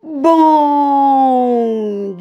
Bom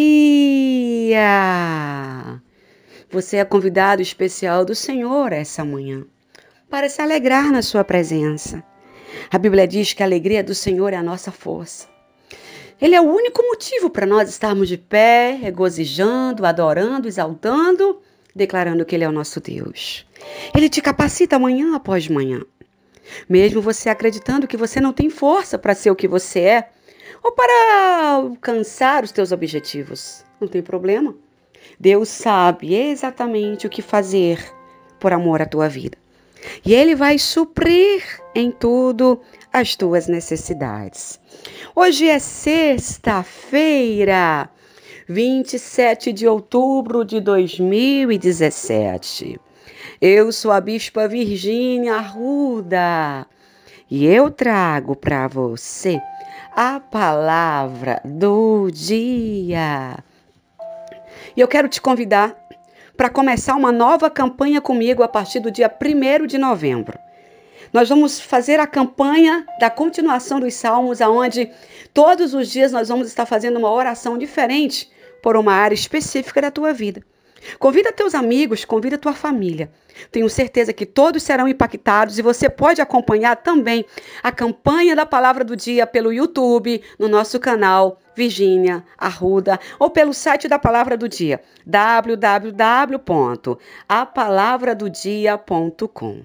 dia! Você é convidado especial do Senhor essa manhã para se alegrar na sua presença. A Bíblia diz que a alegria do Senhor é a nossa força. Ele é o único motivo para nós estarmos de pé, regozijando, adorando, exaltando, declarando que Ele é o nosso Deus. Ele te capacita manhã após manhã. Mesmo você acreditando que você não tem força para ser o que você é, ou para alcançar os teus objetivos. Não tem problema. Deus sabe exatamente o que fazer por amor à tua vida. E Ele vai suprir em tudo as tuas necessidades. Hoje é sexta-feira, 27 de outubro de 2017. Eu sou a Bispa Virgínia Arruda e eu trago para você a palavra do dia. E eu quero te convidar para começar uma nova campanha comigo a partir do dia 1º de novembro. Nós vamos fazer a campanha da continuação dos Salmos, onde todos os dias nós vamos estar fazendo uma oração diferente por uma área específica da tua vida. Convida teus amigos, convida tua família. Tenho certeza que todos serão impactados e você pode acompanhar também a campanha da Palavra do Dia pelo YouTube, no nosso canal Virgínia Arruda, ou pelo site da Palavra do Dia, www.apalavradodia.com.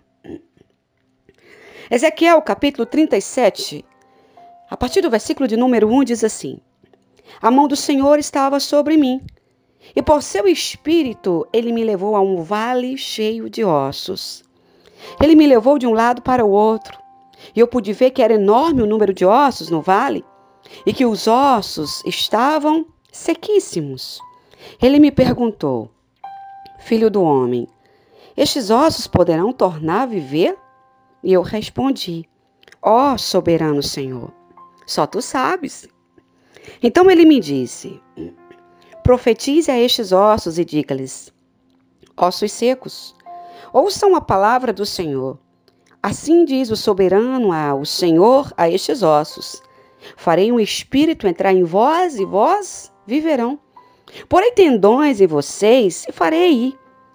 Ezequiel, capítulo 37, a partir do versículo de número 1, diz assim: A mão do Senhor estava sobre mim, e por seu espírito ele me levou a um vale cheio de ossos. Ele me levou de um lado para o outro, e eu pude ver que era enorme o número de ossos no vale, e que os ossos estavam sequíssimos. Ele me perguntou: Filho do homem, estes ossos poderão tornar a viver? E eu respondi: Ó soberano Senhor, só tu sabes. Então ele me disse: Profetize a estes ossos e diga-lhes: Ossos secos, ouçam a palavra do Senhor. Assim diz o soberano o Senhor a estes ossos: Farei um espírito entrar em vós e vós viverão. Porei tendões em vocês e farei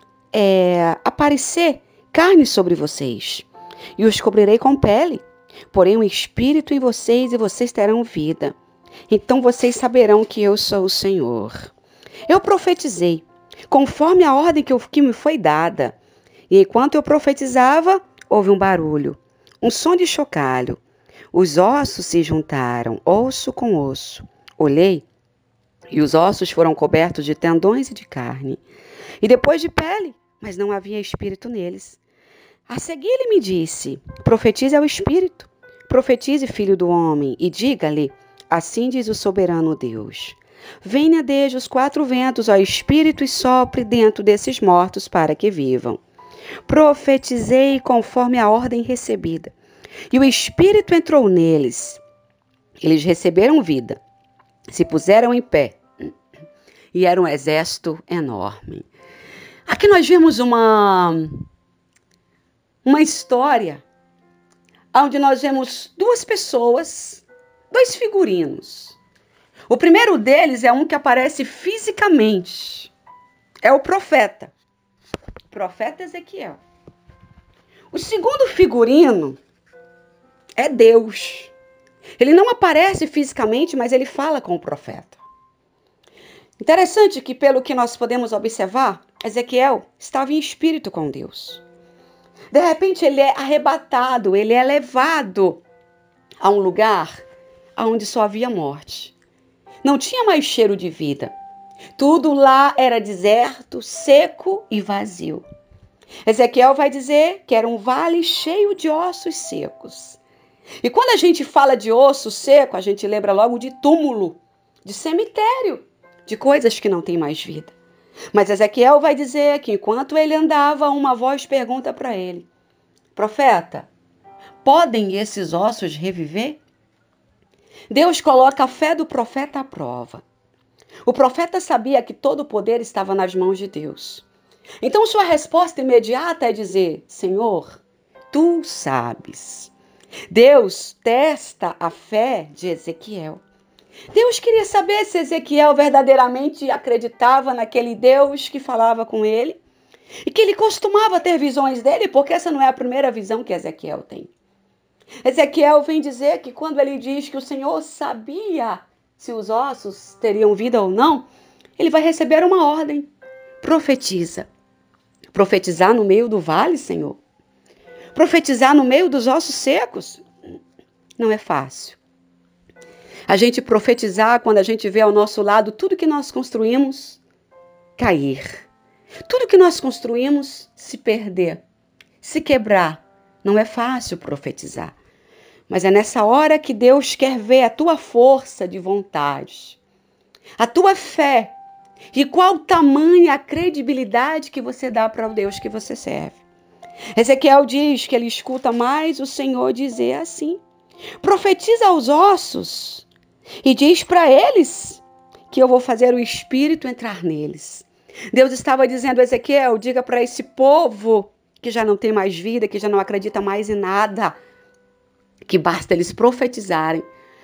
aparecer carne sobre vocês. E os cobrirei com pele. Porém um espírito em vocês e vocês terão vida. Então vocês saberão que eu sou o Senhor. Eu profetizei, conforme a ordem que me foi dada. E enquanto eu profetizava, houve um barulho, um som de chocalho. Os ossos se juntaram, osso com osso. Olhei, e os ossos foram cobertos de tendões e de carne, e depois de pele, mas não havia espírito neles. A seguir ele me disse: Profetize ao espírito, profetize, filho do homem, e diga-lhe: Assim diz o soberano Deus: Venha desde os 4 ventos, ó espírito, e sopre dentro desses mortos para que vivam. Profetizei conforme a ordem recebida, e o espírito entrou neles. Eles receberam vida, se puseram em pé, e era um exército enorme. Aqui nós vimos uma história onde nós vemos 2 pessoas, 2 figurinos. O primeiro deles é um que aparece fisicamente. É o profeta Ezequiel. O segundo figurino é Deus. Ele não aparece fisicamente, mas ele fala com o profeta. Interessante que, pelo que nós podemos observar, Ezequiel estava em espírito com Deus. De repente, ele é arrebatado, ele é levado a um lugar onde só havia morte. Não tinha mais cheiro de vida. Tudo lá era deserto, seco e vazio. Ezequiel vai dizer que era um vale cheio de ossos secos. E quando a gente fala de osso seco, a gente lembra logo de túmulo, de cemitério, de coisas que não têm mais vida. Mas Ezequiel vai dizer que enquanto ele andava, uma voz pergunta para ele: Profeta, podem esses ossos reviver? Deus coloca a fé do profeta à prova. O profeta sabia que todo o poder estava nas mãos de Deus. Então sua resposta imediata é dizer: Senhor, tu sabes. Deus testa a fé de Ezequiel. Deus queria saber se Ezequiel verdadeiramente acreditava naquele Deus que falava com ele e que ele costumava ter visões dele, porque essa não é a primeira visão que Ezequiel tem. Ezequiel vem dizer que quando ele diz que o Senhor sabia se os ossos teriam vida ou não, ele vai receber uma ordem. Profetiza. Profetizar no meio do vale, Senhor? Profetizar no meio dos ossos secos? Não é fácil. A gente profetizar quando a gente vê ao nosso lado tudo que nós construímos cair. Tudo que nós construímos se perder, se quebrar. Não é fácil profetizar. Mas é nessa hora que Deus quer ver a tua força de vontade, a tua fé e qual tamanha a credibilidade que você dá para o Deus que você serve. Ezequiel diz que ele escuta mais o Senhor dizer assim: profetiza aos ossos e diz para eles que eu vou fazer o Espírito entrar neles. Deus estava dizendo a Ezequiel: diga para esse povo que já não tem mais vida, que já não acredita mais em nada, que basta eles profetizarem,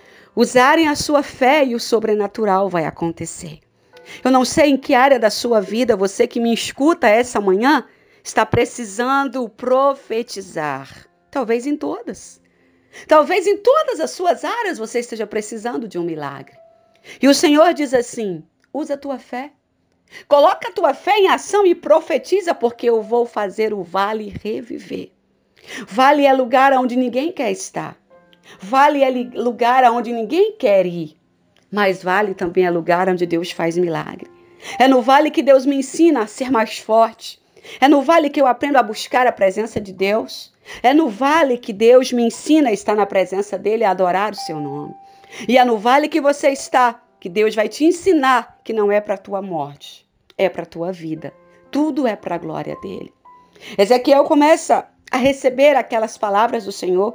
usarem a sua fé e o sobrenatural vai acontecer. Eu não sei em que área da sua vida você que me escuta essa manhã está precisando profetizar. Talvez em todas. Talvez em todas as suas áreas você esteja precisando de um milagre. E o Senhor diz assim: usa a tua fé. Coloca a tua fé em ação e profetiza, porque eu vou fazer o vale reviver. Vale é lugar onde ninguém quer estar. Vale é lugar onde ninguém quer ir. Mas vale também é lugar onde Deus faz milagre. É no vale que Deus me ensina a ser mais forte. É no vale que eu aprendo a buscar a presença de Deus. É no vale que Deus me ensina a estar na presença dele, a adorar o seu nome. E é no vale que você está, que Deus vai te ensinar que não é para a tua morte, é para a tua vida. Tudo é para a glória dele. Ezequiel começa a receber aquelas palavras do Senhor.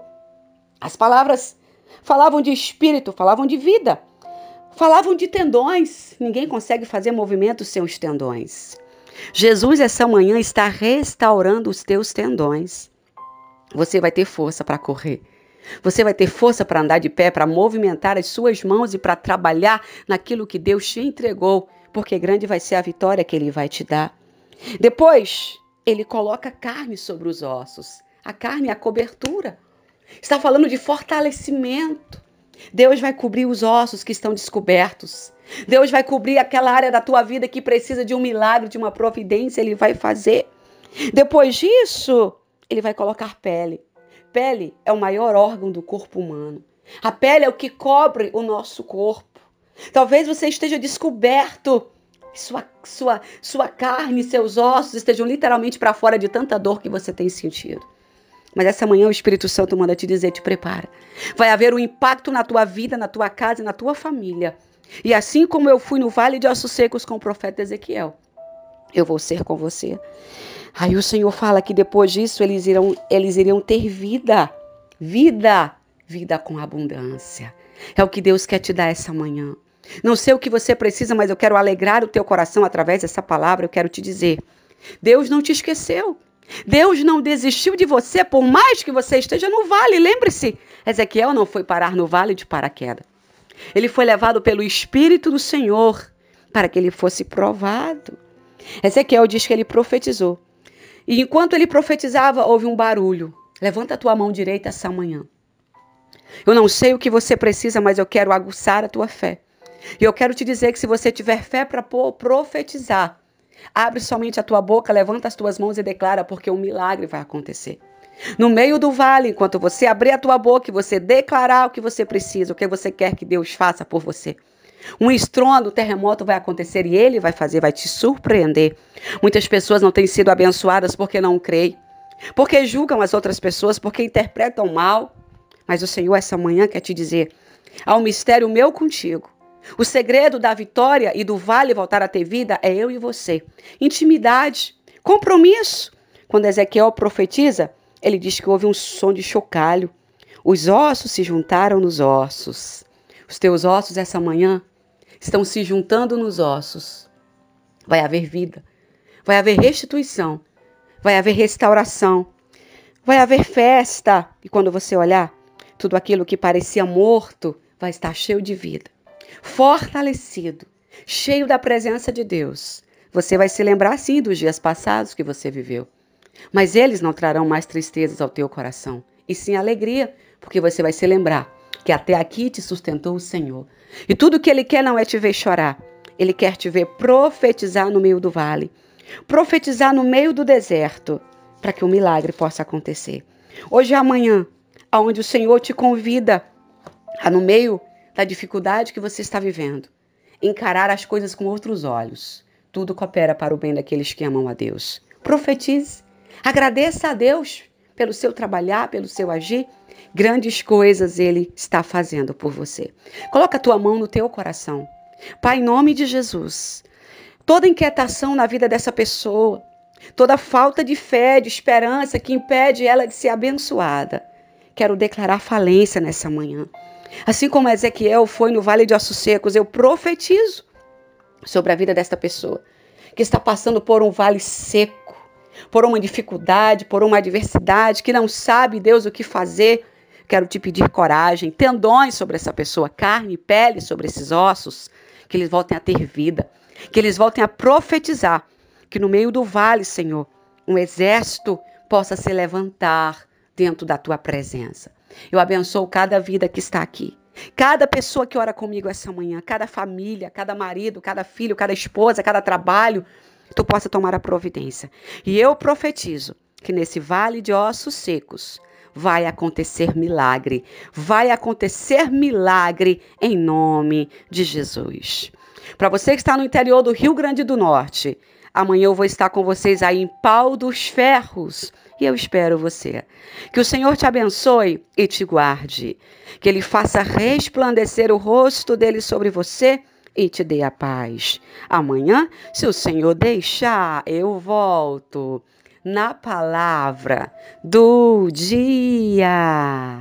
As palavras falavam de espírito, falavam de vida, falavam de tendões. Ninguém consegue fazer movimento sem os tendões. Jesus, essa manhã, está restaurando os teus tendões. Você vai ter força para correr. Você vai ter força para andar de pé, para movimentar as suas mãos e para trabalhar naquilo que Deus te entregou, porque grande vai ser a vitória que Ele vai te dar. Depois, Ele coloca carne sobre os ossos. A carne é a cobertura. Está falando de fortalecimento. Deus vai cobrir os ossos que estão descobertos. Deus vai cobrir aquela área da tua vida que precisa de um milagre, de uma providência. Ele vai fazer. Depois disso, Ele vai colocar pele. Pele é o maior órgão do corpo humano. A pele é o que cobre o nosso corpo. Talvez você esteja descoberto. Sua carne, seus ossos estejam literalmente para fora de tanta dor que você tem sentido. Mas essa manhã o Espírito Santo manda te dizer, te prepara. Vai haver um impacto na tua vida, na tua casa e na tua família. E assim como eu fui no vale de ossos secos com o profeta Ezequiel, eu vou ser com você. Aí o Senhor fala que depois disso eles iriam ter vida. Vida com abundância. É o que Deus quer te dar essa manhã. Não sei o que você precisa, mas eu quero alegrar o teu coração através dessa palavra. Eu quero te dizer, Deus não te esqueceu. Deus não desistiu de você, por mais que você esteja no vale. Lembre-se, Ezequiel não foi parar no vale de paraquedas. Ele foi levado pelo Espírito do Senhor para que ele fosse provado. Ezequiel diz que ele profetizou. E enquanto ele profetizava, houve um barulho. Levanta a tua mão direita essa manhã. Eu não sei o que você precisa, mas eu quero aguçar a tua fé. E eu quero te dizer que se você tiver fé para profetizar, abre somente a tua boca, levanta as tuas mãos e declara, porque um milagre vai acontecer. No meio do vale, enquanto você abrir a tua boca e você declarar o que você precisa, o que você quer que Deus faça por você, um estrondo, um terremoto vai acontecer e Ele vai fazer, vai te surpreender. Muitas pessoas não têm sido abençoadas porque não creem, porque julgam as outras pessoas, porque interpretam mal. Mas o Senhor essa manhã quer te dizer, há um mistério meu contigo. O segredo da vitória e do vale voltar a ter vida é eu e você. Intimidade, compromisso. Quando Ezequiel profetiza, ele diz que houve um som de chocalho. Os ossos se juntaram nos ossos. Os teus ossos essa manhã estão se juntando nos ossos. Vai haver vida, vai haver restituição, vai haver restauração, vai haver festa. E quando você olhar, tudo aquilo que parecia morto vai estar cheio de vida. fortalecido, cheio da presença de Deus. Você vai se lembrar sim dos dias passados que você viveu, mas eles não trarão mais tristezas ao teu coração, e sim alegria, porque você vai se lembrar que até aqui te sustentou o Senhor. E tudo que Ele quer não é te ver chorar, Ele quer te ver profetizar no meio do vale, profetizar no meio do deserto, para que o milagre possa acontecer. Hoje é amanhã, onde o Senhor te convida a, no meio da dificuldade que você está vivendo, encarar as coisas com outros olhos. Tudo coopera para o bem daqueles que amam a Deus. Profetize, agradeça a Deus pelo seu trabalhar, pelo seu agir. Grandes coisas Ele está fazendo por você. Coloca a tua mão no teu coração. Pai, em nome de Jesus, toda inquietação na vida dessa pessoa, toda falta de fé, de esperança que impede ela de ser abençoada, quero declarar falência nessa manhã. Assim como Ezequiel foi no Vale de Ossos Secos, eu profetizo sobre a vida desta pessoa que está passando por um vale seco, por uma dificuldade, por uma adversidade, que não sabe, Deus, o que fazer. Quero te pedir coragem, tendões sobre essa pessoa, carne e pele sobre esses ossos, que eles voltem a ter vida, que eles voltem a profetizar, que no meio do vale, Senhor, um exército possa se levantar dentro da tua presença. Eu abençoo cada vida que está aqui, cada pessoa que ora comigo essa manhã, cada família, cada marido, cada filho, cada esposa, cada trabalho, tu possa tomar a providência. E eu profetizo que nesse vale de ossos secos vai acontecer milagre em nome de Jesus. Para você que está no interior do Rio Grande do Norte, amanhã eu vou estar com vocês aí em Pau dos Ferros. E eu espero você. Que o Senhor te abençoe e te guarde. Que Ele faça resplandecer o rosto dele sobre você e te dê a paz. Amanhã, se o Senhor deixar, eu volto na palavra do dia.